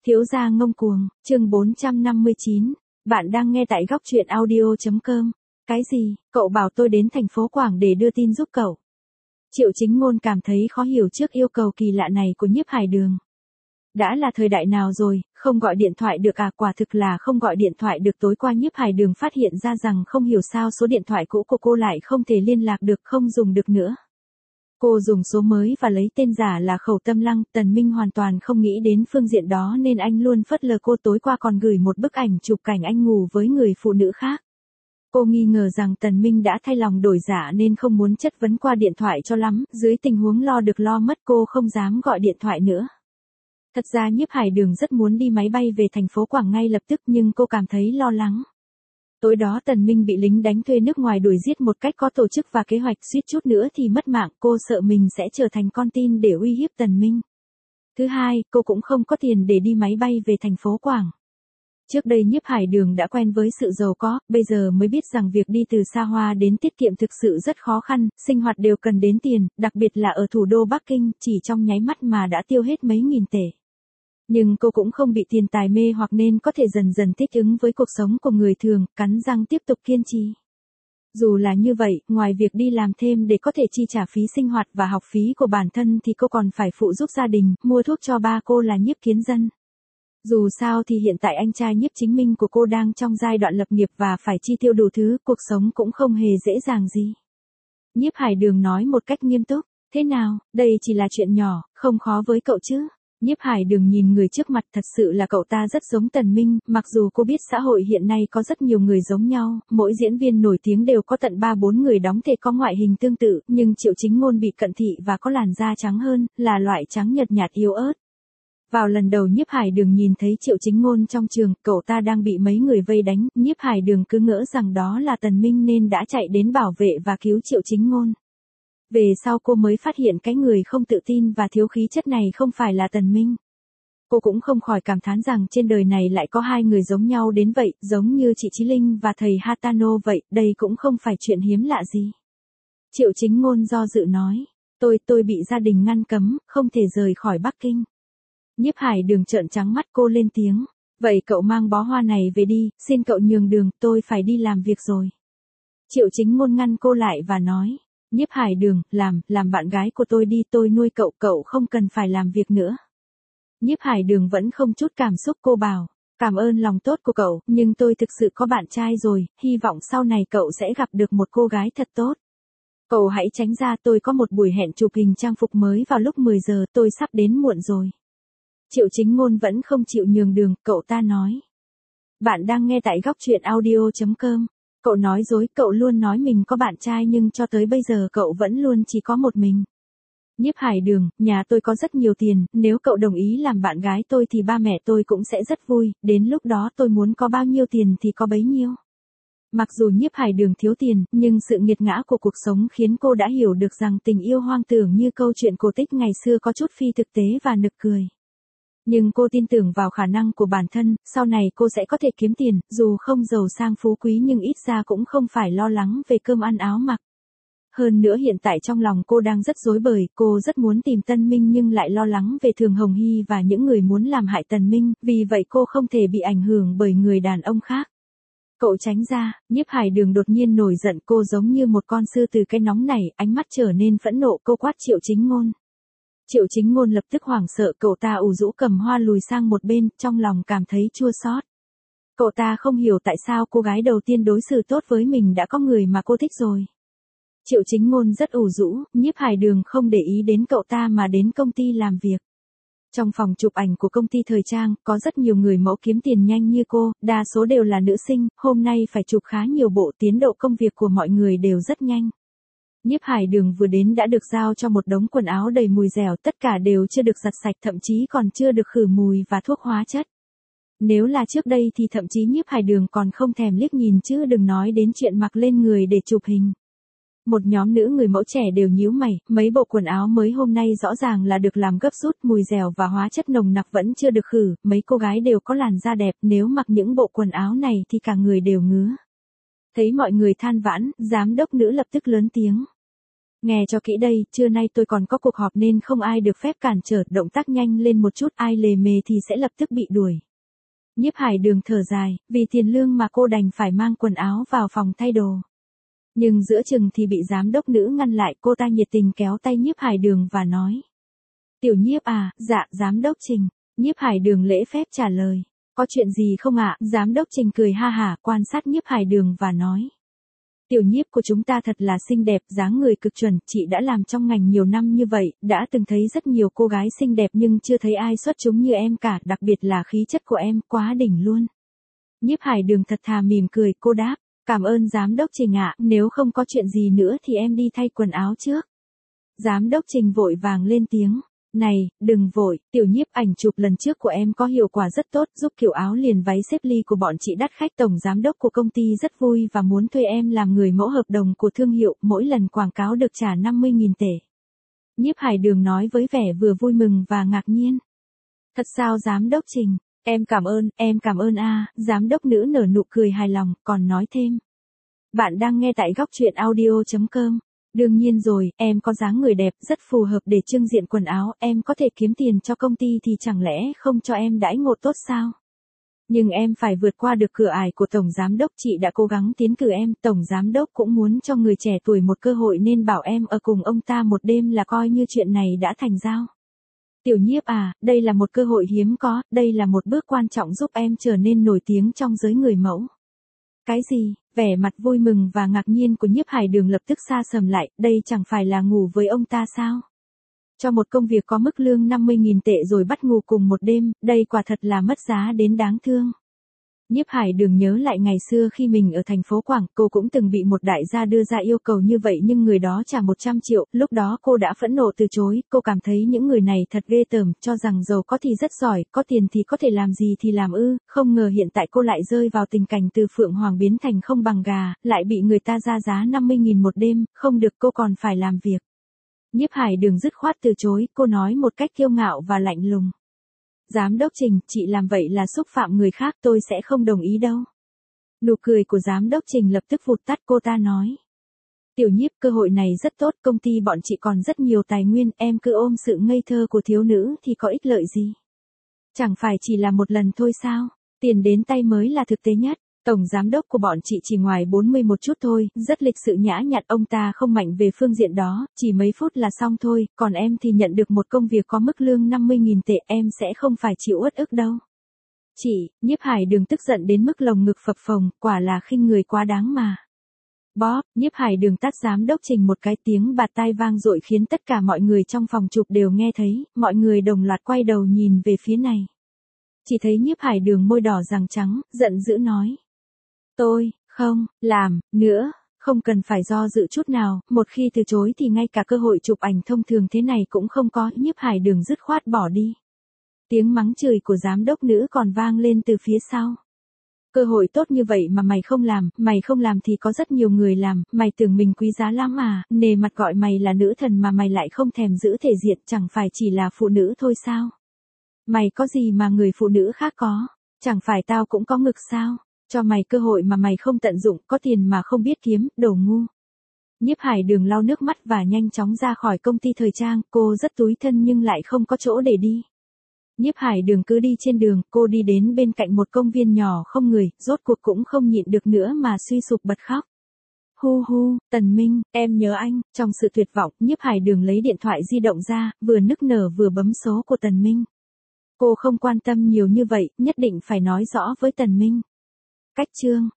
Thiếu gia ngông cuồng, chương 459. Bạn đang nghe tại góc truyện audio.com. Cái gì, cậu bảo tôi đến thành phố Quảng để đưa tin giúp cậu? Triệu Chính Ngôn cảm thấy khó hiểu trước yêu cầu kỳ lạ này của Nhiếp Hải Đường. Đã là thời đại nào rồi, không gọi điện thoại được à? Quả thực là không gọi điện thoại được. Tối qua Nhiếp Hải Đường phát hiện ra rằng không hiểu sao số điện thoại cũ của cô lại không thể liên lạc được, không dùng được nữa. Cô dùng số mới và lấy tên giả là Khẩu Tâm Lăng. Tần Minh hoàn toàn không nghĩ đến phương diện đó nên anh luôn phớt lờ cô. Tối qua còn gửi một bức ảnh chụp cảnh anh ngủ với người phụ nữ khác. Cô nghi ngờ rằng Tần Minh đã thay lòng đổi dạ nên không muốn chất vấn qua điện thoại cho lắm. Dưới tình huống lo được lo mất, cô không dám gọi điện thoại nữa. Thật ra Nhiếp Hải Đường rất muốn đi máy bay về thành phố Quảng ngay lập tức, nhưng cô cảm thấy lo lắng. Tối đó Tần Minh bị lính đánh thuê nước ngoài đuổi giết một cách có tổ chức và kế hoạch, suýt chút nữa thì mất mạng. Cô sợ mình sẽ trở thành con tin để uy hiếp Tần Minh. Thứ hai, cô cũng không có tiền để đi máy bay về thành phố Quảng. Trước đây Nhiếp Hải Đường đã quen với sự giàu có, bây giờ mới biết rằng việc đi từ xa hoa đến tiết kiệm thực sự rất khó khăn, sinh hoạt đều cần đến tiền, đặc biệt là ở thủ đô Bắc Kinh, chỉ trong nháy mắt mà đã tiêu hết mấy nghìn tệ. Nhưng cô cũng không bị tiền tài mê hoặc nên có thể dần dần thích ứng với cuộc sống của người thường, cắn răng tiếp tục kiên trì. Dù là như vậy, ngoài việc đi làm thêm để có thể chi trả phí sinh hoạt và học phí của bản thân thì cô còn phải phụ giúp gia đình, mua thuốc cho ba cô là Nhiếp Kiến Dân. Dù sao thì hiện tại anh trai Nhiếp Chính Minh của cô đang trong giai đoạn lập nghiệp và phải chi tiêu đủ thứ, cuộc sống cũng không hề dễ dàng gì. Nhiếp Hải Đường nói một cách nghiêm túc, thế nào, đây chỉ là chuyện nhỏ, không khó với cậu chứ? Nhiếp Hải Đường nhìn người trước mặt, thật sự là cậu ta rất giống Tần Minh, mặc dù cô biết xã hội hiện nay có rất nhiều người giống nhau, mỗi diễn viên nổi tiếng đều có tận 3-4 người đóng thể có ngoại hình tương tự, nhưng Triệu Chính Ngôn bị cận thị và có làn da trắng hơn, là loại trắng nhợt nhạt yếu ớt. Vào lần đầu Nhiếp Hải Đường nhìn thấy Triệu Chính Ngôn trong trường, cậu ta đang bị mấy người vây đánh, Nhiếp Hải Đường cứ ngỡ rằng đó là Tần Minh nên đã chạy đến bảo vệ và cứu Triệu Chính Ngôn. Về sau cô mới phát hiện cái người không tự tin và thiếu khí chất này không phải là Tần Minh. Cô cũng không khỏi cảm thán rằng trên đời này lại có hai người giống nhau đến vậy, giống như chị Chí Linh và thầy Hatano vậy, đây cũng không phải chuyện hiếm lạ gì. Triệu Chính Ngôn do dự nói, tôi bị gia đình ngăn cấm, không thể rời khỏi Bắc Kinh. Nhiếp Hải Đường trợn trắng mắt, cô lên tiếng, vậy cậu mang bó hoa này về đi, xin cậu nhường đường, tôi phải đi làm việc rồi. Triệu Chính Ngôn ngăn cô lại và nói, Nhiếp Hải Đường, làm bạn gái của tôi đi, tôi nuôi cậu không cần phải làm việc nữa. Nhiếp Hải Đường vẫn không chút cảm xúc, cô bảo, cảm ơn lòng tốt của cậu, nhưng tôi thực sự có bạn trai rồi, hy vọng sau này cậu sẽ gặp được một cô gái thật tốt. Cậu hãy tránh ra, tôi có một buổi hẹn chụp hình trang phục mới vào lúc 10 giờ, tôi sắp đến muộn rồi. Triệu Chính Ngôn vẫn không chịu nhường đường, cậu ta nói. Bạn đang nghe tại góc truyện audio.com. Cậu nói dối, cậu luôn nói mình có bạn trai nhưng cho tới bây giờ cậu vẫn luôn chỉ có một mình. Nhiếp Hải Đường, nhà tôi có rất nhiều tiền, nếu cậu đồng ý làm bạn gái tôi thì ba mẹ tôi cũng sẽ rất vui, đến lúc đó tôi muốn có bao nhiêu tiền thì có bấy nhiêu. Mặc dù Nhiếp Hải Đường thiếu tiền, nhưng sự nghiệt ngã của cuộc sống khiến cô đã hiểu được rằng tình yêu hoang tưởng như câu chuyện cổ tích ngày xưa có chút phi thực tế và nực cười. Nhưng cô tin tưởng vào khả năng của bản thân, sau này cô sẽ có thể kiếm tiền, dù không giàu sang phú quý nhưng ít ra cũng không phải lo lắng về cơm ăn áo mặc. Hơn nữa hiện tại trong lòng cô đang rất rối bời, cô rất muốn tìm Tân Minh nhưng lại lo lắng về Thường Hồng Hy và những người muốn làm hại Tần Minh, vì vậy cô không thể bị ảnh hưởng bởi người đàn ông khác. Cậu tránh ra, Nhiếp Hải Đường đột nhiên nổi giận, cô giống như một con sư từ cái nóng này, ánh mắt trở nên phẫn nộ, cô quát Triệu Chính Ngôn. Triệu Chính Ngôn lập tức hoảng sợ, cậu ta ủ rũ cầm hoa lùi sang một bên, trong lòng cảm thấy chua xót. Cậu ta không hiểu tại sao cô gái đầu tiên đối xử tốt với mình đã có người mà cô thích rồi. Triệu Chính Ngôn rất ủ rũ, Nhiếp Hải Đường không để ý đến cậu ta mà đến công ty làm việc. Trong phòng chụp ảnh của công ty thời trang, có rất nhiều người mẫu kiếm tiền nhanh như cô, đa số đều là nữ sinh, hôm nay phải chụp khá nhiều bộ, tiến độ công việc của mọi người đều rất nhanh. Nhiếp Hải Đường vừa đến đã được giao cho một đống quần áo đầy mùi dẻo, tất cả đều chưa được giặt sạch, thậm chí còn chưa được khử mùi và thuốc hóa chất. Nếu là trước đây thì thậm chí Nhiếp Hải Đường còn không thèm liếc nhìn chứ đừng nói đến chuyện mặc lên người để chụp hình. Một nhóm nữ người mẫu trẻ đều nhíu mày, mấy bộ quần áo mới hôm nay rõ ràng là được làm gấp rút, mùi dẻo và hóa chất nồng nặc vẫn chưa được khử, mấy cô gái đều có làn da đẹp, nếu mặc những bộ quần áo này thì cả người đều ngứa. Thấy mọi người than vãn, giám đốc nữ lập tức lớn tiếng. Nghe cho kỹ đây, trưa nay tôi còn có cuộc họp nên không ai được phép cản trở, động tác nhanh lên một chút, ai lề mề thì sẽ lập tức bị đuổi. Nhiếp Hải Đường thở dài, vì tiền lương mà cô đành phải mang quần áo vào phòng thay đồ. Nhưng giữa chừng thì bị giám đốc nữ ngăn lại, cô ta nhiệt tình kéo tay Nhiếp Hải Đường và nói. Tiểu Nhiếp à, dạ, giám đốc Trình. Nhiếp Hải Đường lễ phép trả lời. Có chuyện gì không ạ? Giám đốc Trình cười ha hả, quan sát Nhiếp Hải Đường và nói. Tiểu Nhiếp của chúng ta thật là xinh đẹp, dáng người cực chuẩn, chị đã làm trong ngành nhiều năm như vậy, đã từng thấy rất nhiều cô gái xinh đẹp nhưng chưa thấy ai xuất chúng như em cả, đặc biệt là khí chất của em, quá đỉnh luôn. Nhiếp Hải Đường thật thà mỉm cười, cô đáp, cảm ơn giám đốc Trình ạ, nếu không có chuyện gì nữa thì em đi thay quần áo trước. Giám đốc Trình vội vàng lên tiếng. Này, đừng vội, Tiểu Nhiếp, ảnh chụp lần trước của em có hiệu quả rất tốt, giúp kiểu áo liền váy xếp ly của bọn chị đắt khách, tổng giám đốc của công ty rất vui và muốn thuê em làm người mẫu hợp đồng của thương hiệu, mỗi lần quảng cáo được trả 50.000 tệ. Nhiếp Hải Đường nói với vẻ vừa vui mừng và ngạc nhiên. Thật sao giám đốc Trình, em cảm ơn a. Giám đốc nữ nở nụ cười hài lòng, còn nói thêm. Bạn đang nghe tại góc truyện audio.com. Đương nhiên rồi, em có dáng người đẹp, rất phù hợp để trưng diện quần áo, em có thể kiếm tiền cho công ty thì chẳng lẽ không cho em đãi ngộ tốt sao? Nhưng em phải vượt qua được cửa ải của tổng giám đốc, chị đã cố gắng tiến cử em, tổng giám đốc cũng muốn cho người trẻ tuổi một cơ hội nên bảo em ở cùng ông ta một đêm là coi như chuyện này đã thành giao. Tiểu Nhiếp à, đây là một cơ hội hiếm có, đây là một bước quan trọng giúp em trở nên nổi tiếng trong giới người mẫu. Cái gì? Vẻ mặt vui mừng và ngạc nhiên của Nhiếp Hải Đường lập tức sa sầm lại, đây chẳng phải là ngủ với ông ta sao? Cho một công việc có mức lương 50.000 tệ rồi bắt ngủ cùng một đêm, đây quả thật là mất giá đến đáng thương. Nhiếp Hải Đường nhớ lại ngày xưa khi mình ở thành phố Quảng, cô cũng từng bị một đại gia đưa ra yêu cầu như vậy nhưng người đó trả 100 triệu, lúc đó cô đã phẫn nộ từ chối, cô cảm thấy những người này thật ghê tởm, cho rằng giàu có thì rất giỏi, có tiền thì có thể làm gì thì làm ư, không ngờ hiện tại cô lại rơi vào tình cảnh từ phượng hoàng biến thành không bằng gà, lại bị người ta ra giá 50.000 một đêm, không được cô còn phải làm việc. Nhiếp Hải Đường dứt khoát từ chối, cô nói một cách kiêu ngạo và lạnh lùng. Giám đốc Trình, chị làm vậy là xúc phạm người khác, tôi sẽ không đồng ý đâu. Nụ cười của giám đốc Trình lập tức vụt tắt, cô ta nói. Tiểu Nhiếp, cơ hội này rất tốt, công ty bọn chị còn rất nhiều tài nguyên, em cứ ôm sự ngây thơ của thiếu nữ thì có ích lợi gì. Chẳng phải chỉ là một lần thôi sao, tiền đến tay mới là thực tế nhất. Tổng giám đốc của bọn chị chỉ ngoài 40 một chút thôi, rất lịch sự nhã nhặn, ông ta không mạnh về phương diện đó, chỉ mấy phút là xong thôi, còn em thì nhận được một công việc có mức lương 50.000 tệ, em sẽ không phải chịu uất ức đâu. Chị, Nhiếp Hải Đường tức giận đến mức lồng ngực phập phồng, quả là khinh người quá đáng mà. Bóp, Nhiếp Hải Đường tát giám đốc Trình một cái, tiếng bạt tai vang dội khiến tất cả mọi người trong phòng chụp đều nghe thấy, mọi người đồng loạt quay đầu nhìn về phía này. Chỉ thấy Nhiếp Hải Đường môi đỏ răng trắng, giận dữ nói. Tôi, không, làm, nữa, không cần phải do dự chút nào, một khi từ chối thì ngay cả cơ hội chụp ảnh thông thường thế này cũng không có, Nhiếp Hải Đường dứt khoát bỏ đi. Tiếng mắng chửi của giám đốc nữ còn vang lên từ phía sau. Cơ hội tốt như vậy mà mày không làm thì có rất nhiều người làm, mày tưởng mình quý giá lắm à, nề mặt gọi mày là nữ thần mà mày lại không thèm giữ thể diện, chẳng phải chỉ là phụ nữ thôi sao? Mày có gì mà người phụ nữ khác có, chẳng phải tao cũng có ngực sao? Cho mày cơ hội mà mày không tận dụng, có tiền mà không biết kiếm, đồ ngu. Nhiếp Hải Đường lau nước mắt và nhanh chóng ra khỏi công ty thời trang, cô rất tủi thân nhưng lại không có chỗ để đi. Nhiếp Hải Đường cứ đi trên đường, cô đi đến bên cạnh một công viên nhỏ không người, rốt cuộc cũng không nhịn được nữa mà suy sụp bật khóc. Hu hu, Tần Minh, em nhớ anh, trong sự tuyệt vọng, Nhiếp Hải Đường lấy điện thoại di động ra, vừa nức nở vừa bấm số của Tần Minh. Cô không quan tâm nhiều như vậy, nhất định phải nói rõ với Tần Minh. Cách chương